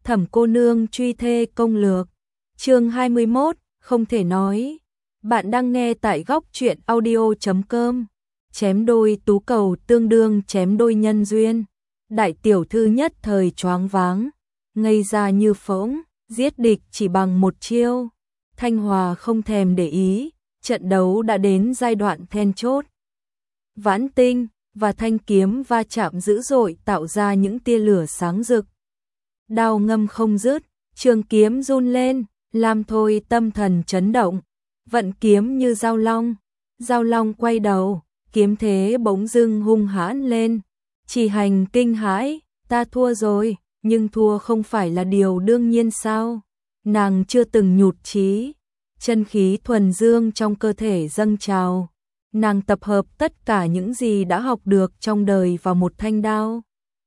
Thẩm cô nương truy thê công lược. Chương 21, không thể nói. Bạn đang nghe tại góc truyện audio.com. Chém đôi tú cầu tương đương chém đôi nhân duyên. Đại tiểu thư nhất thời choáng váng, ngây ra như phỗng, giết địch chỉ bằng một chiêu. Thanh Hòa không thèm để ý, trận đấu đã đến giai đoạn then chốt. Vãn tinh và thanh kiếm va chạm dữ dội tạo ra những tia lửa sáng rực. Đao ngâm không dứt, trường kiếm run lên, làm Thôi tâm thần chấn động, vận kiếm như giao long quay đầu, kiếm thế bỗng dưng hung hãn lên. Chỉ Hành kinh hãi, ta thua rồi, nhưng thua không phải là điều đương nhiên sao? Nàng chưa từng nhụt chí, chân khí thuần dương trong cơ thể dâng trào. Nàng tập hợp tất cả những gì đã học được trong đời vào một thanh đao.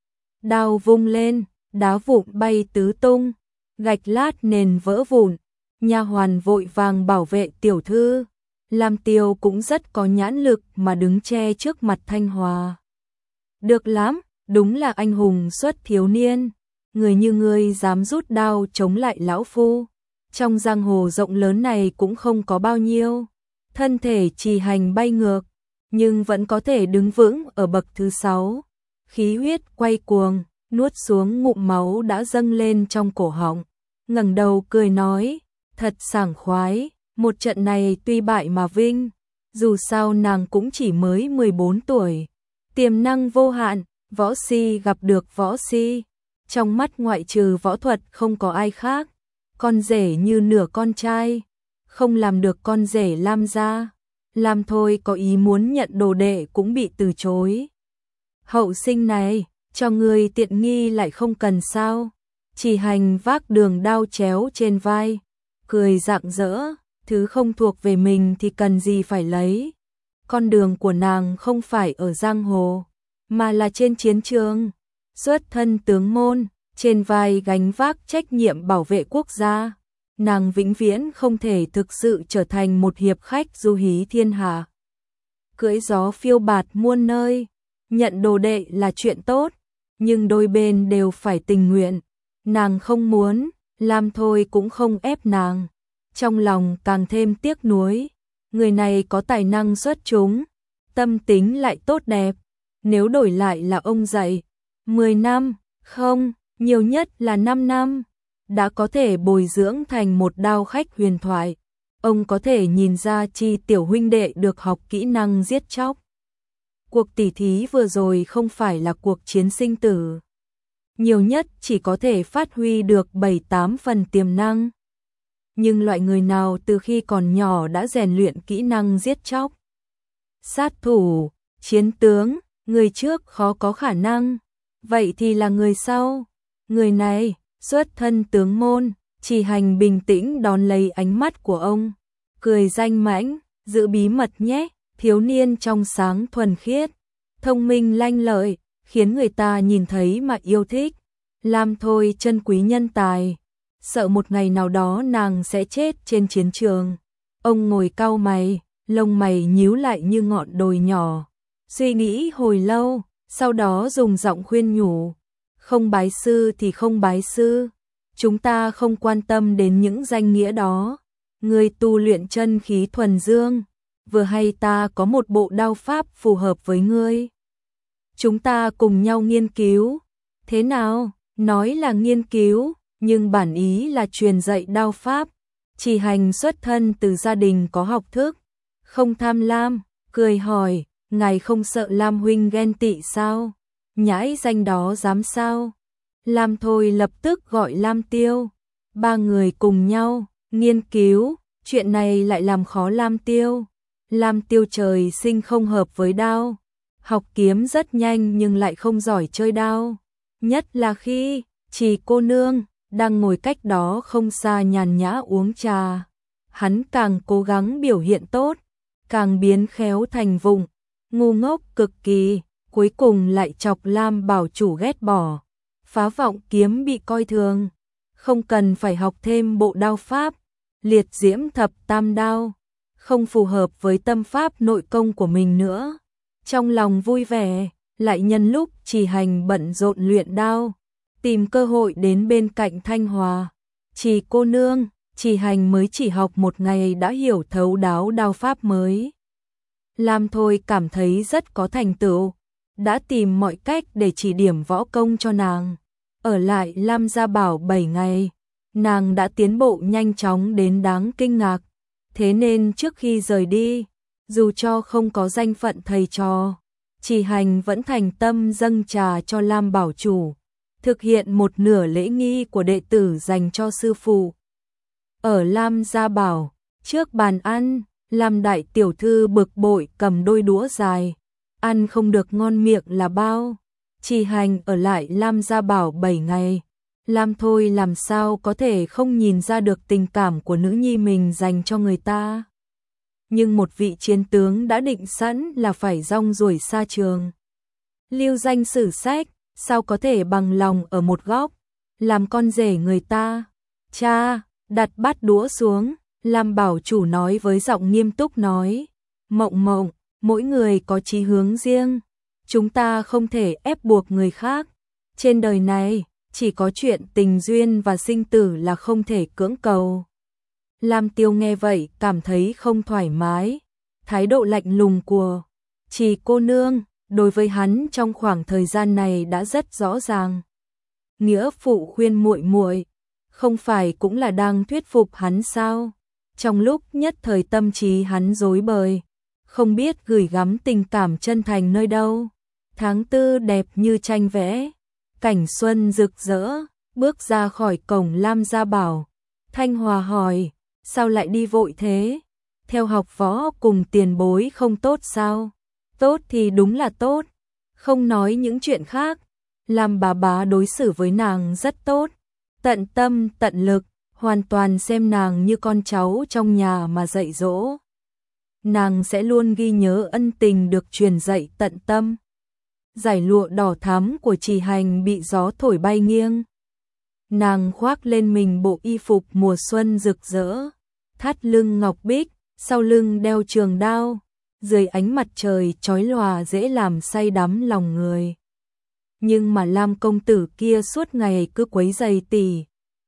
Đao vung lên, đá vụn bay tứ tung, gạch lát nền vỡ vụn. Nha hoàn vội vàng bảo vệ tiểu thư. Lam Tiêu cũng rất có nhãn lực mà đứng che trước mặt Thanh Hòa. Được lắm, đúng là anh hùng xuất thiếu niên. Người như ngươi dám rút đao chống lại lão phu. Trong giang hồ rộng lớn này cũng không có bao nhiêu. Thân thể Chỉ Hành bay ngược, nhưng vẫn có thể đứng vững ở bậc thứ 6. Khí huyết quay cuồng, nuốt xuống ngụm máu đã dâng lên trong cổ họng. Ngẩng đầu cười nói, thật sảng khoái, một trận này tuy bại mà vinh. Dù sao nàng cũng chỉ mới 14 tuổi. Tiềm năng vô hạn, võ si gặp được võ si. Trong mắt ngoại trừ võ thuật không có ai khác. Con rể như nửa con trai, không làm được con rể Lam gia. Lam Thôi có ý muốn nhận đồ đệ cũng bị từ chối. Hậu sinh này, cho người tiện nghi lại không cần sao? Chỉ Hành vác đường đao chéo trên vai, cười rạng rỡ, thứ không thuộc về mình thì cần gì phải lấy. Con đường của nàng không phải ở giang hồ, mà là trên chiến trường. Xuất thân tướng môn, trên vai gánh vác trách nhiệm bảo vệ quốc gia. Nàng vĩnh viễn không thể thực sự trở thành một hiệp khách du hí thiên hạ. Cưỡi gió phiêu bạt muôn nơi, nhận đồ đệ là chuyện tốt, nhưng đôi bên đều phải tình nguyện. Nàng không muốn, Lam Thôi cũng không ép nàng. Trong lòng càng thêm tiếc nuối, người này có tài năng xuất chúng, tâm tính lại tốt đẹp. Nếu đổi lại là ông dạy, 10 năm, không, nhiều nhất là 5 năm, đã có thể bồi dưỡng thành một đao khách huyền thoại. Ông có thể nhìn ra Chi tiểu huynh đệ được học kỹ năng giết chóc. Cuộc tỉ thí vừa rồi không phải là cuộc chiến sinh tử. Nhiều nhất chỉ có thể phát huy được 7-8 phần tiềm năng. Nhưng loại người nào từ khi còn nhỏ đã rèn luyện kỹ năng giết chóc? Sát thủ, chiến tướng, người trước khó có khả năng. Vậy thì là người sau. Người này, xuất thân tướng môn. Chỉ Hành bình tĩnh đón lấy ánh mắt của ông. Cười danh mãnh, giữ bí mật nhé. Thiếu niên trong sáng thuần khiết, thông minh lanh lợi, khiến người ta nhìn thấy mà yêu thích. Lam Thôi trân quý nhân tài, sợ một ngày nào đó nàng sẽ chết trên chiến trường. Ông ngồi cau mày, lông mày nhíu lại như ngọn đồi nhỏ. Suy nghĩ hồi lâu, sau đó dùng giọng khuyên nhủ. Không bái sư thì không bái sư. Chúng ta không quan tâm đến những danh nghĩa đó. Người tu luyện chân khí thuần dương. Vừa hay ta có một bộ đao pháp phù hợp với ngươi. Chúng ta cùng nhau nghiên cứu. Thế nào? Nói là nghiên cứu, nhưng bản ý là truyền dạy đao pháp. Chỉ Hành xuất thân từ gia đình có học thức, không tham lam, cười hỏi, ngài không sợ Lam huynh ghen tị sao? Nhãi danh đó dám sao? Lam Thôi lập tức gọi Lam Tiêu. Ba người cùng nhau nghiên cứu, chuyện này lại làm khó Lam Tiêu. Lam Tiêu trời sinh không hợp với đao, học kiếm rất nhanh nhưng lại không giỏi chơi đao. Nhất là khi Chỉ cô nương đang ngồi cách đó không xa nhàn nhã uống trà. Hắn càng cố gắng biểu hiện tốt, càng biến khéo thành vụng, ngu ngốc cực kỳ, cuối cùng lại chọc Lam bảo chủ ghét bỏ. Phá vọng kiếm bị coi thường, không cần phải học thêm bộ đao pháp, liệt diễm thập tam đao, không phù hợp với tâm pháp nội công của mình nữa. Trong lòng vui vẻ, lại nhân lúc Chỉ Hành bận rộn luyện đao, tìm cơ hội đến bên cạnh Thanh Hòa. Trì cô nương, Trì Hành mới chỉ học một ngày đã hiểu thấu đáo đao pháp mới. Lam Thôi cảm thấy rất có thành tựu, đã tìm mọi cách để chỉ điểm võ công cho nàng. Ở lại Lam Gia Bảo 7 ngày, nàng đã tiến bộ nhanh chóng đến đáng kinh ngạc. Thế nên trước khi rời đi, dù cho không có danh phận thầy trò, Trì Hành vẫn thành tâm dâng trà cho Lam Bảo chủ, thực hiện một nửa lễ nghi của đệ tử dành cho sư phụ. Ở Lam Gia Bảo, trước bàn ăn, Lam đại tiểu thư bực bội cầm đôi đũa dài, ăn không được ngon miệng là bao. Trì Hành ở lại Lam Gia Bảo 7 ngày, Lam Thôi làm sao có thể không nhìn ra được tình cảm của nữ nhi mình dành cho người ta. Nhưng một vị chiến tướng đã định sẵn là phải rong ruổi xa trường. Lưu danh sử sách, sao có thể bằng lòng ở một góc, làm con rể người ta. Cha, đặt bát đũa xuống, Lam Bảo chủ nói với giọng nghiêm túc nói. Mộng Mộng, mỗi người có chí hướng riêng, chúng ta không thể ép buộc người khác. Trên đời này, chỉ có chuyện tình duyên và sinh tử là không thể cưỡng cầu. Lam Tiêu nghe vậy cảm thấy không thoải mái, thái độ lạnh lùng của Trì cô nương đối với hắn trong khoảng thời gian này đã rất rõ ràng. Nghĩa phụ khuyên muội muội, không phải cũng là đang thuyết phục hắn sao? Trong lúc nhất thời tâm trí hắn rối bời, không biết gửi gắm tình cảm chân thành nơi đâu. Tháng tư đẹp như tranh vẽ, cảnh xuân rực rỡ, bước ra khỏi cổng Lam Gia Bảo. Thanh Hòa hỏi, sao lại đi vội thế? Theo học võ cùng tiền bối không tốt sao? Tốt thì đúng là tốt, không nói những chuyện khác. Lam bá đối xử với nàng rất tốt, tận tâm tận lực, hoàn toàn xem nàng như con cháu trong nhà mà dạy dỗ. Nàng sẽ luôn ghi nhớ ân tình được truyền dạy tận tâm. Dải lụa đỏ thắm của Trì Hành bị gió thổi bay nghiêng. Nàng khoác lên mình bộ y phục mùa xuân rực rỡ, thắt lưng ngọc bích, sau lưng đeo trường đao, dưới ánh mặt trời chói lòa dễ làm say đắm lòng người. Nhưng mà Lam công tử kia suốt ngày cứ quấy rầy tỷ.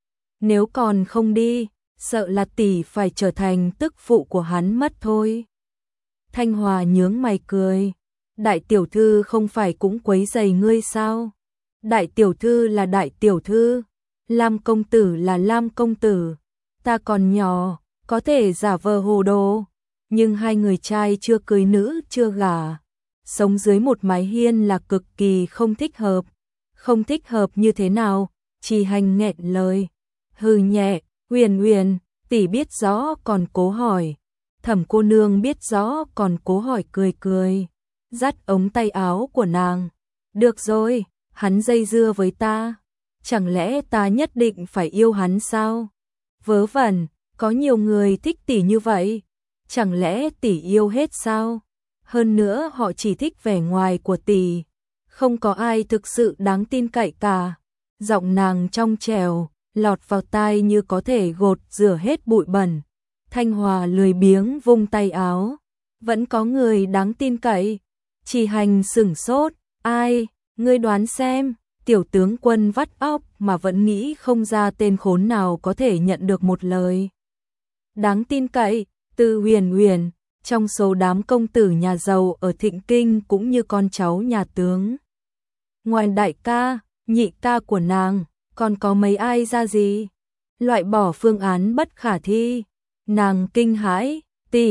Nếu còn không đi, sợ là tỷ phải trở thành tức phụ của hắn mất thôi. Thanh Hòa nhướng mày cười. Đại tiểu thư không phải cũng quấy rầy ngươi sao? Đại tiểu thư là đại tiểu thư, Lam công tử là Lam công tử. Ta còn nhỏ, có thể giả vờ hồ đồ, nhưng hai người trai chưa cưới nữ chưa gả, sống dưới một mái hiên là cực kỳ không thích hợp. Không thích hợp như thế nào? Trì Hành nghẹn lời, hừ nhẹ. Huyền Huyền, tỷ biết rõ còn cố hỏi. Thẩm cô nương biết rõ còn cố hỏi cười cười, dắt ống tay áo của nàng. Được rồi, hắn dây dưa với ta, chẳng lẽ ta nhất định phải yêu hắn sao? Vớ vẩn, có nhiều người thích tỷ như vậy, chẳng lẽ tỷ yêu hết sao? Hơn nữa họ chỉ thích vẻ ngoài của tỷ, không có ai thực sự đáng tin cậy cả. Giọng nàng trong trẻo, lọt vào tai như có thể gột rửa hết bụi bẩn. Thanh Hòa lười biếng vung tay áo. Vẫn có người đáng tin cậy. Trì Hành sửng sốt. Ai? Ngươi đoán xem. Tiểu tướng quân vắt óc mà vẫn nghĩ không ra tên khốn nào có thể nhận được một lời đáng tin cậy. Từ Huyền Huyền, trong số đám công tử nhà giàu ở Thịnh Kinh cũng như con cháu nhà tướng. Ngoài đại ca, nhị ca của nàng, còn có mấy ai ra gì? Loại bỏ phương án bất khả thi. Nàng kinh hãi,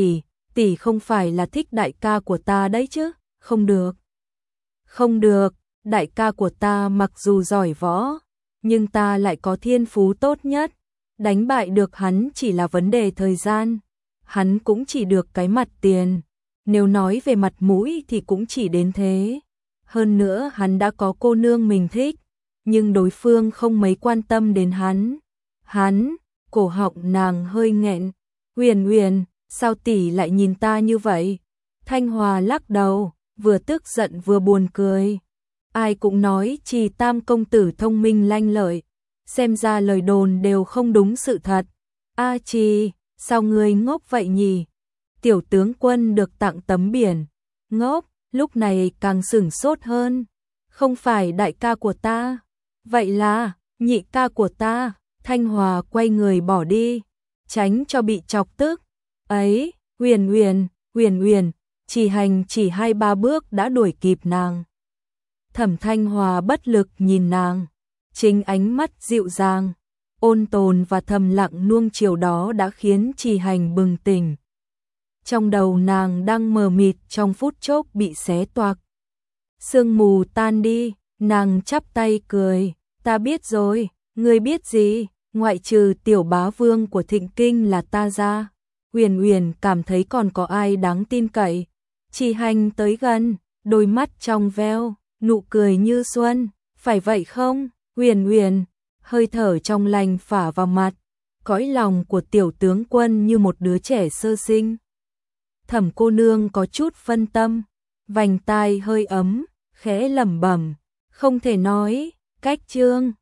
tỷ không phải là thích đại ca của ta đấy chứ? Không được. Không được, đại ca của ta mặc dù giỏi võ, nhưng ta lại có thiên phú tốt nhất. Đánh bại được hắn chỉ là vấn đề thời gian. Hắn cũng chỉ được cái mặt tiền. Nếu nói về mặt mũi thì cũng chỉ đến thế. Hơn nữa hắn đã có cô nương mình thích, nhưng đối phương không mấy quan tâm đến hắn, cổ họng nàng hơi nghẹn. Huyền Huyền, sao tỷ lại nhìn ta như vậy? Thanh Hòa lắc đầu, vừa tức giận vừa buồn cười. Ai cũng nói Trì Tam công tử thông minh lanh lợi, xem ra lời đồn đều không đúng sự thật. A Trì, sao ngươi ngốc vậy nhỉ? Tiểu tướng quân được tặng tấm biển. Ngốc, lúc này càng sửng sốt hơn. Không phải đại ca của ta. vậy là, nhị ca của ta. Thanh Hòa quay người bỏ đi, tránh cho bị chọc tức. Ấy, Huyền Huyền, chỉ hành chỉ 2-3 bước đã đuổi kịp nàng. Thẩm Thanh Hòa bất lực nhìn nàng, chính ánh mắt dịu dàng, ôn tồn và thầm lặng nuông chiều đó đã khiến Chỉ Hành bừng tỉnh. Trong đầu nàng đang mờ mịt trong phút chốc bị xé toạc. Sương mù tan đi, nàng chắp tay cười, ta biết rồi, ngươi biết gì, ngoại trừ tiểu bá vương của Thịnh Kinh là ta ra. Huyền Huyền cảm thấy còn có ai đáng tin cậy. Chỉ Hành tới gần, đôi mắt trong veo, nụ cười như xuân, phải vậy không? Huyền Huyền, hơi thở trong lành phả vào mặt, cõi lòng của tiểu tướng quân như một đứa trẻ sơ sinh. Thẩm cô nương có chút phân tâm, vành tai hơi ấm, khẽ lẩm bẩm, không thể nói, cách chương